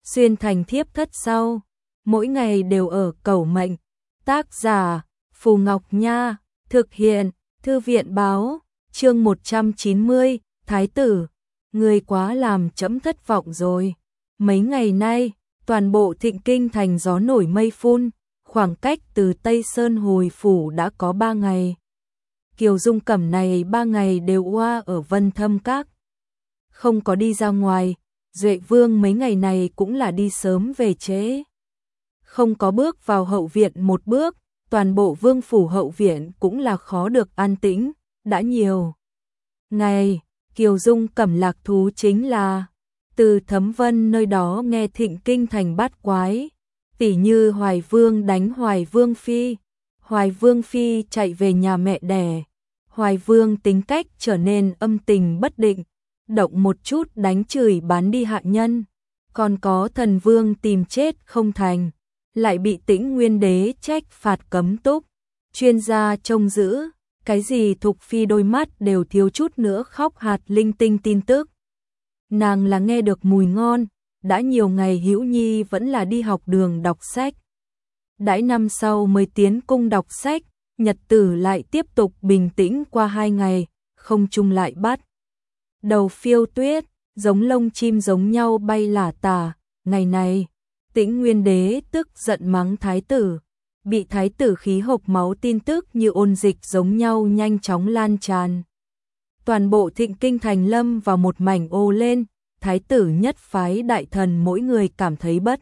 xuyên thành thiếp thất sau, mỗi ngày đều ở cầu mệnh. Tác giả Phù Ngọc Nha, thực hiện Thư viện báo, chương 190, Thái tử, người quá làm trẫm thất vọng rồi. Mấy ngày nay, toàn bộ Thịnh Kinh thành gió nổi mây phun, khoảng cách từ Tây Sơn hồi phủ đã có 3 ngày. Kiều Dung Cẩm này 3 ngày đều oa ở Vân Thâm Các, không có đi ra ngoài. Duệ Vương mấy ngày này cũng là đi sớm về trễ, không có bước vào hậu viện một bước. Toàn bộ vương phủ hậu viện cũng là khó được an tĩnh. Đã nhiều ngày, Kiều Dung Cẩm lạc thú chính là từ Thấm Vân nơi đó nghe Thịnh Kinh thành bát quái, tỉ như Hoài Vương đánh Hoài Vương Phi, Hoài Vương Phi chạy về nhà mẹ đẻ, Hoài Vương tính cách trở nên âm tình bất định, động một chút đánh chửi bán đi hạ nhân, còn có Thần Vương tìm chết không thành, lại bị Tĩnh Nguyên Đế trách phạt cấm túc. Chuyên gia trông giữ, cái gì Thục Phi đôi mắt đều thiếu chút nữa khóc hạt linh tinh tin tức. Nàng là nghe được mùi ngon, đã nhiều ngày Hữu Nhi vẫn là đi học đường đọc sách. Đãi năm sau mới tiến cung đọc sách, nhật tử lại tiếp tục bình tĩnh qua 2 ngày, không trung lại bắt đầu phiêu tuyết, giống lông chim giống nhau bay lả tả. Ngày này, Tĩnh Nguyên Đế tức giận mắng thái tử, bị thái tử khí hộc máu tin tức như ôn dịch giống nhau nhanh chóng lan tràn. Toàn bộ Thịnh Kinh thành lâm vào một mảnh ô lên, thái tử nhất phái đại thần mỗi người cảm thấy bất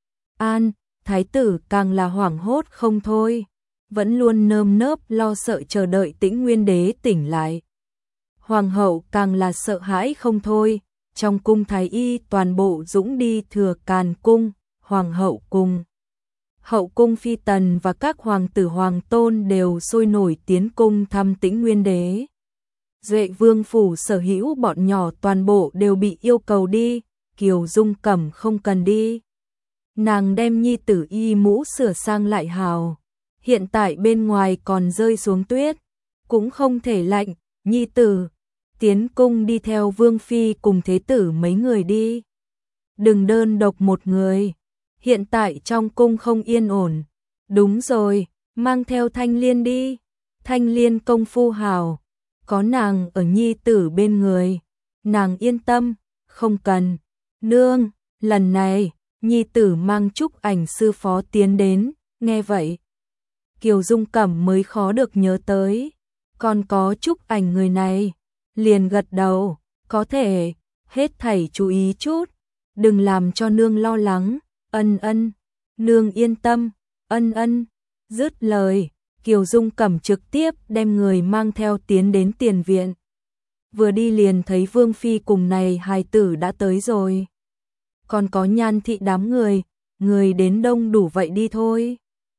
an, thái tử càng là hoảng hốt không thôi, vẫn luôn nơm nớp lo sợ chờ đợi Tĩnh Nguyên Đế tỉnh lại. Hoàng hậu càng là sợ hãi không thôi, trong cung thái y toàn bộ dũng đi Thừa Càn cung. Hoàng hậu cung, hậu cung phi tần và các hoàng tử hoàng tôn đều sôi nổi tiến cung thăm Tĩnh Nguyên Đế. Duệ Vương phủ sở hữu bọn nhỏ toàn bộ đều bị yêu cầu đi, Kiều Dung Cẩm không cần đi. Nàng đem nhi tử y mũ sửa sang lại hào, hiện tại bên ngoài còn rơi xuống tuyết, cũng không thể lạnh, nhi tử, tiến cung đi theo Vương Phi cùng thế tử mấy người đi. Đừng đơn độc một người. Hiện tại trong cung không yên ổn. Đúng rồi, mang theo Thanh Liên đi. Thanh Liên công phu hào, có nàng ở nhi tử bên người, nàng yên tâm, không cần. Nương, lần này, nhi tử mang Trúc Ảnh sư phó tiến đến, nghe vậy. Kiều Dung Cẩm mới khó được nhớ tới, còn có Trúc Ảnh người này, liền gật đầu, có thể, hết thảy chú ý chút, đừng làm cho nương lo lắng. Ân ân, nương yên tâm, ân ân. Dứt lời, Kiều Dung Cẩm trực tiếp đem người mang theo tiến đến tiền viện. Vừa đi liền thấy Vương Phi cùng này hài tử đã tới rồi. Còn có Nhan thị đám người đến đông đủ vậy đi thôi.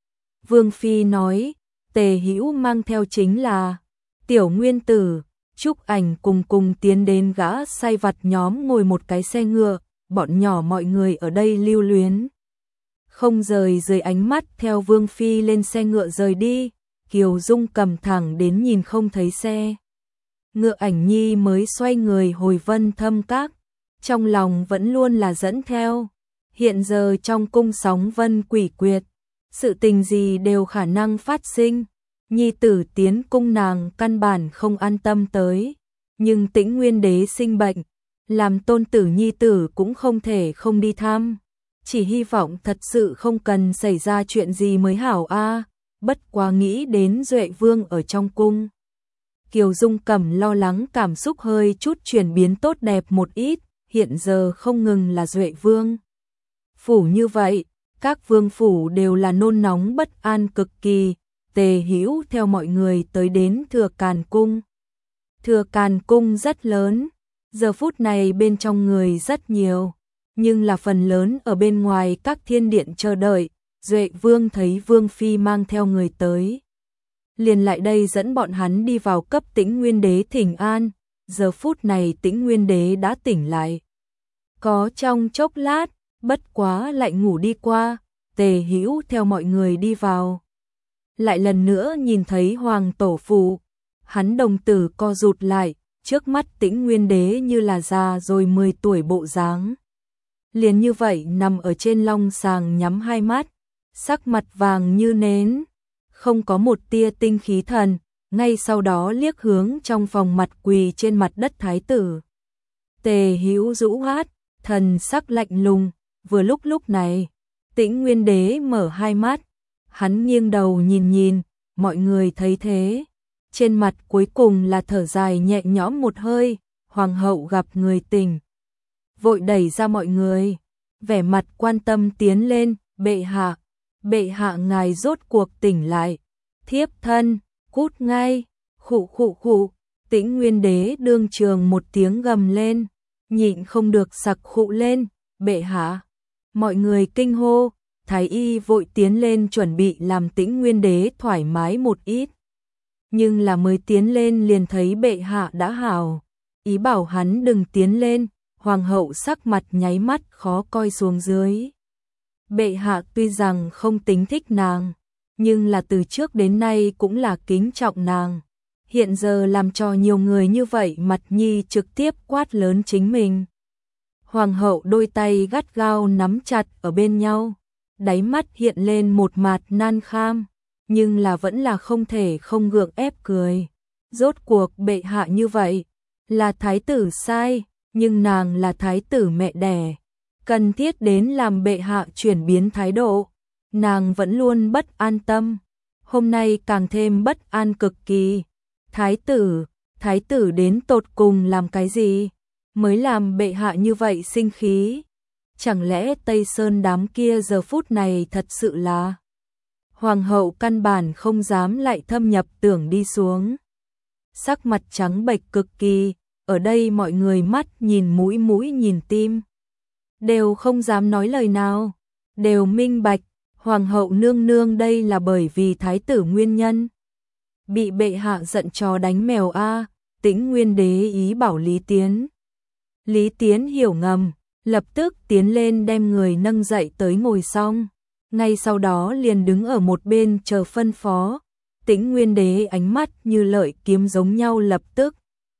Vương Phi nói, Tề Hữu mang theo chính là Tiểu Nguyên Tử, Trúc Ảnh cùng tiến đến gã sai vặt nhóm ngồi một cái xe ngựa. Bọn nhỏ mọi người ở đây lưu luyến, không rời dưới ánh mắt theo Vương Phi lên xe ngựa rời đi. Kiều Dung cầm thẳng đến nhìn không thấy xe ngựa Ảnh Nhi mới xoay người hồi Vân Thâm Các, trong lòng vẫn luôn là dẫn theo. Hiện giờ trong cung sóng vân quỷ quyệt, sự tình gì đều khả năng phát sinh. Nhi tử tiến cung nàng căn bản không an tâm tới, nhưng Tĩnh Nguyên Đế sinh bệnh, làm tôn tử nhi tử cũng không thể không đi thăm, chỉ hy vọng thật sự không cần xảy ra chuyện gì mới hảo a. Bất quá nghĩ đến Duệ Vương ở trong cung, Kiều Dung Cẩm lo lắng cảm xúc hơi chút chuyển biến tốt đẹp một ít. Hiện giờ không ngừng là Duệ Vương phủ như vậy, các vương phủ đều là nôn nóng bất an cực kỳ. Tề Hữu theo mọi người tới đến Thừa Càn cung. Thừa Càn cung rất lớn, giờ phút này bên trong người rất nhiều, nhưng là phần lớn ở bên ngoài các thiên điện chờ đợi. Duệ Vương thấy Vương Phi mang theo người tới, liền lại đây dẫn bọn hắn đi vào cấp Tĩnh Nguyên Đế thỉnh an. Giờ phút này Tĩnh Nguyên Đế đã tỉnh lại, có trong chốc lát, bất quá lại ngủ đi qua. Tề Hữu theo mọi người đi vào, lại lần nữa nhìn thấy Hoàng tổ phụ, hắn đồng tử co rụt lại, trước mắt Tĩnh Nguyên Đế như là già rồi 10 tuổi bộ dáng. liền như vậy nằm ở trên long sàng nhắm hai mắt, sắc mặt vàng như nến, không có một tia tinh khí thần, ngay sau đó liếc hướng trong phòng mặt quỳ trên mặt đất thái tử. Tề Hữu rũ hát, thần sắc lạnh lùng, vừa lúc này, Tĩnh Nguyên Đế mở hai mắt, hắn nghiêng đầu nhìn, mọi người thấy thế, trên mặt cuối cùng là thở dài nhẹ nhõm một hơi, hoàng hậu gặp người tỉnh. Vội đẩy ra mọi người, vẻ mặt quan tâm tiến lên, bệ hạ ngài rốt cuộc tỉnh lại, thiếp thân, cút ngay, khụ, Tĩnh Nguyên Đế đương trường một tiếng gầm lên, nhịn không được sặc khụ lên, bệ hạ, mọi người kinh hô, thái y vội tiến lên chuẩn bị làm Tĩnh Nguyên Đế thoải mái một ít. Nhưng là mới tiến lên liền thấy bệ hạ đã hảo, ý bảo hắn đừng tiến lên, hoàng hậu sắc mặt nháy mắt khó coi xuống dưới. Bệ hạ tuy rằng không tính thích nàng, nhưng là từ trước đến nay cũng là kính trọng nàng. Hiện giờ làm cho nhiều người như vậy mặt nhi trực tiếp quát lớn chính mình. Hoàng hậu đôi tay gắt gao nắm chặt ở bên nhau, đáy mắt hiện lên một mặt nan kham, nhưng là vẫn là không thể không gượng ép cười. Rốt cuộc bệ hạ như vậy, là thái tử sai, nhưng nàng là thái tử mẹ đẻ, cần thiết đến làm bệ hạ chuyển biến thái độ, nàng vẫn luôn bất an tâm, hôm nay càng thêm bất an cực kỳ. Thái tử đến tột cùng làm cái gì, mới làm bệ hạ như vậy sinh khí? Chẳng lẽ Tây Sơn đám kia giờ phút này thật sự là... Hoàng hậu căn bản không dám lại thâm nhập tưởng đi xuống. Sắc mặt trắng bệch cực kỳ, ở đây mọi người mắt nhìn mũi nhìn tim. Đều không dám nói lời nào, đều minh bạch, hoàng hậu nương nương đây là bởi vì thái tử nguyên nhân. Bị bệ hạ giận chó đánh mèo a. Tĩnh Nguyên Đế ý bảo Lý Tiến. Lý Tiến hiểu ngầm, lập tức tiến lên đem người nâng dậy tới ngồi xong. Ngay sau đó liền đứng ở một bên chờ phân phó. Tĩnh Nguyên Đế ánh mắt như lợi kiếm giống nhau lập tức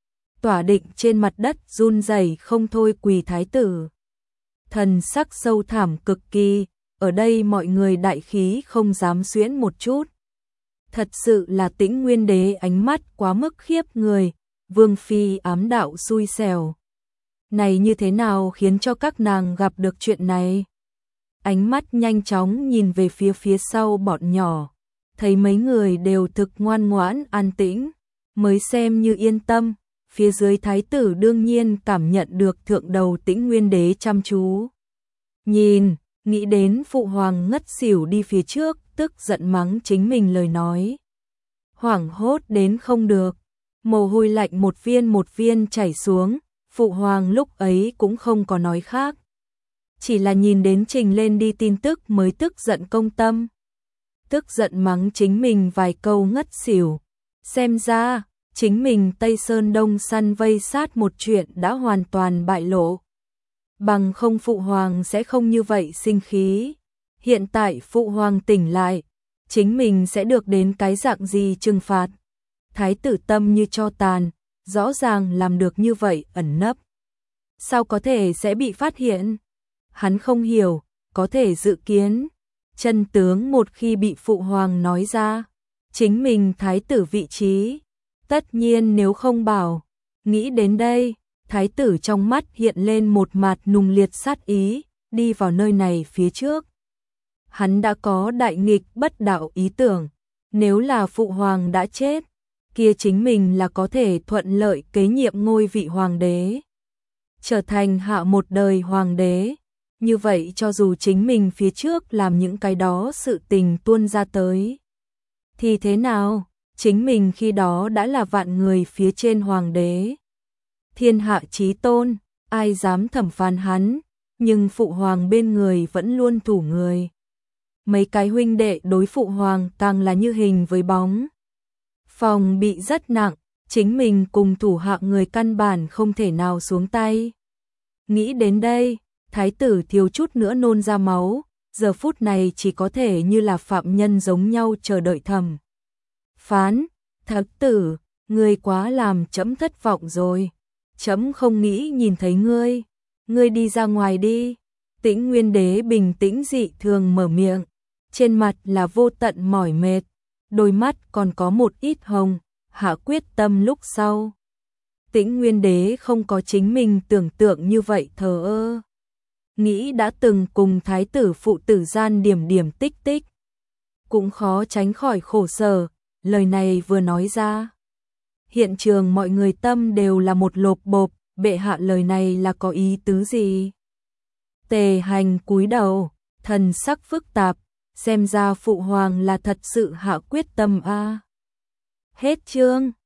tỏa định trên mặt đất run rẩy không thôi quỳ thái tử. Thần sắc sâu thẳm cực kỳ, ở đây mọi người đại khí không dám xuyễn một chút. Thật sự là Tĩnh Nguyên Đế ánh mắt quá mức khiếp người, vương phi ám đạo xui xẻo. Này như thế nào khiến cho các nàng gặp được chuyện này? Ánh mắt nhanh chóng nhìn về phía sau bọn nhỏ, thấy mấy người đều thực ngoan ngoãn an tĩnh, mới xem như yên tâm. Phía dưới thái tử đương nhiên cảm nhận được thượng đầu Tĩnh Nguyên Đế chăm chú. Nhìn, nghĩ đến phụ hoàng ngất xỉu đi phía trước, tức giận mắng chính mình lời nói. Hoảng hốt đến không được, mồ hôi lạnh một viên chảy xuống, phụ hoàng lúc ấy cũng không có nói khác. Chỉ là nhìn đến trình lên đi tin tức mới tức giận công tâm. Tức giận mắng chính mình vài câu ngất xỉu. Xem ra, chính mình Tây Sơn Đông săn vây sát một chuyện đã hoàn toàn bại lộ. Bằng không phụ hoàng sẽ không như vậy sinh khí. Hiện tại phụ hoàng tỉnh lại, chính mình sẽ được đến cái dạng gì trừng phạt. Thái tử tâm như tro tàn, rõ ràng làm được như vậy ẩn nấp. Sao có thể sẽ bị phát hiện? Hắn không hiểu, có thể dự kiến. Chân tướng một khi bị phụ hoàng nói ra, chính mình thái tử vị trí. Tất nhiên nếu không bảo, nghĩ đến đây, thái tử trong mắt hiện lên một mặt nùng liệt sát ý, đi vào nơi này phía trước. Hắn đã có đại nghịch bất đạo ý tưởng, nếu là phụ hoàng đã chết, kia chính mình là có thể thuận lợi kế nhiệm ngôi vị hoàng đế. Trở thành hạ một đời hoàng đế, như vậy cho dù chính mình phía trước làm những cái đó sự tình tuôn ra tới. Thì thế nào? Chính mình khi đó đã là vạn người phía trên hoàng đế. Thiên hạ chí tôn, ai dám thẩm phán hắn, nhưng phụ hoàng bên người vẫn luôn thủ người. Mấy cái huynh đệ đối phụ hoàng càng là như hình với bóng. Phòng bị rất nặng, chính mình cùng thủ hạ người căn bản không thể nào xuống tay. Nghĩ đến đây, thái tử thiếu chút nữa nôn ra máu, giờ phút này chỉ có thể như là phạm nhân giống nhau chờ đợi thẩm phán. Thái tử, ngươi quá làm trẫm thất vọng rồi. Trẫm không nghĩ nhìn thấy ngươi đi ra ngoài đi. Tĩnh Nguyên Đế bình tĩnh dị thường mở miệng, trên mặt là vô tận mỏi mệt, đôi mắt còn có một ít hồng, hạ quyết tâm lúc sau. Tĩnh Nguyên Đế không có chính mình tưởng tượng như vậy thờ ơ. Nghĩ đã từng cùng thái tử phụ tử gian điểm điểm tích tích. Cũng khó tránh khỏi khổ sở, lời này vừa nói ra. Hiện trường mọi người tâm đều là một lộp bộp, bệ hạ lời này là có ý tứ gì? Tề Hành cúi đầu, thần sắc phức tạp, xem ra phụ hoàng là thật sự hạ quyết tâm a. Hết chương.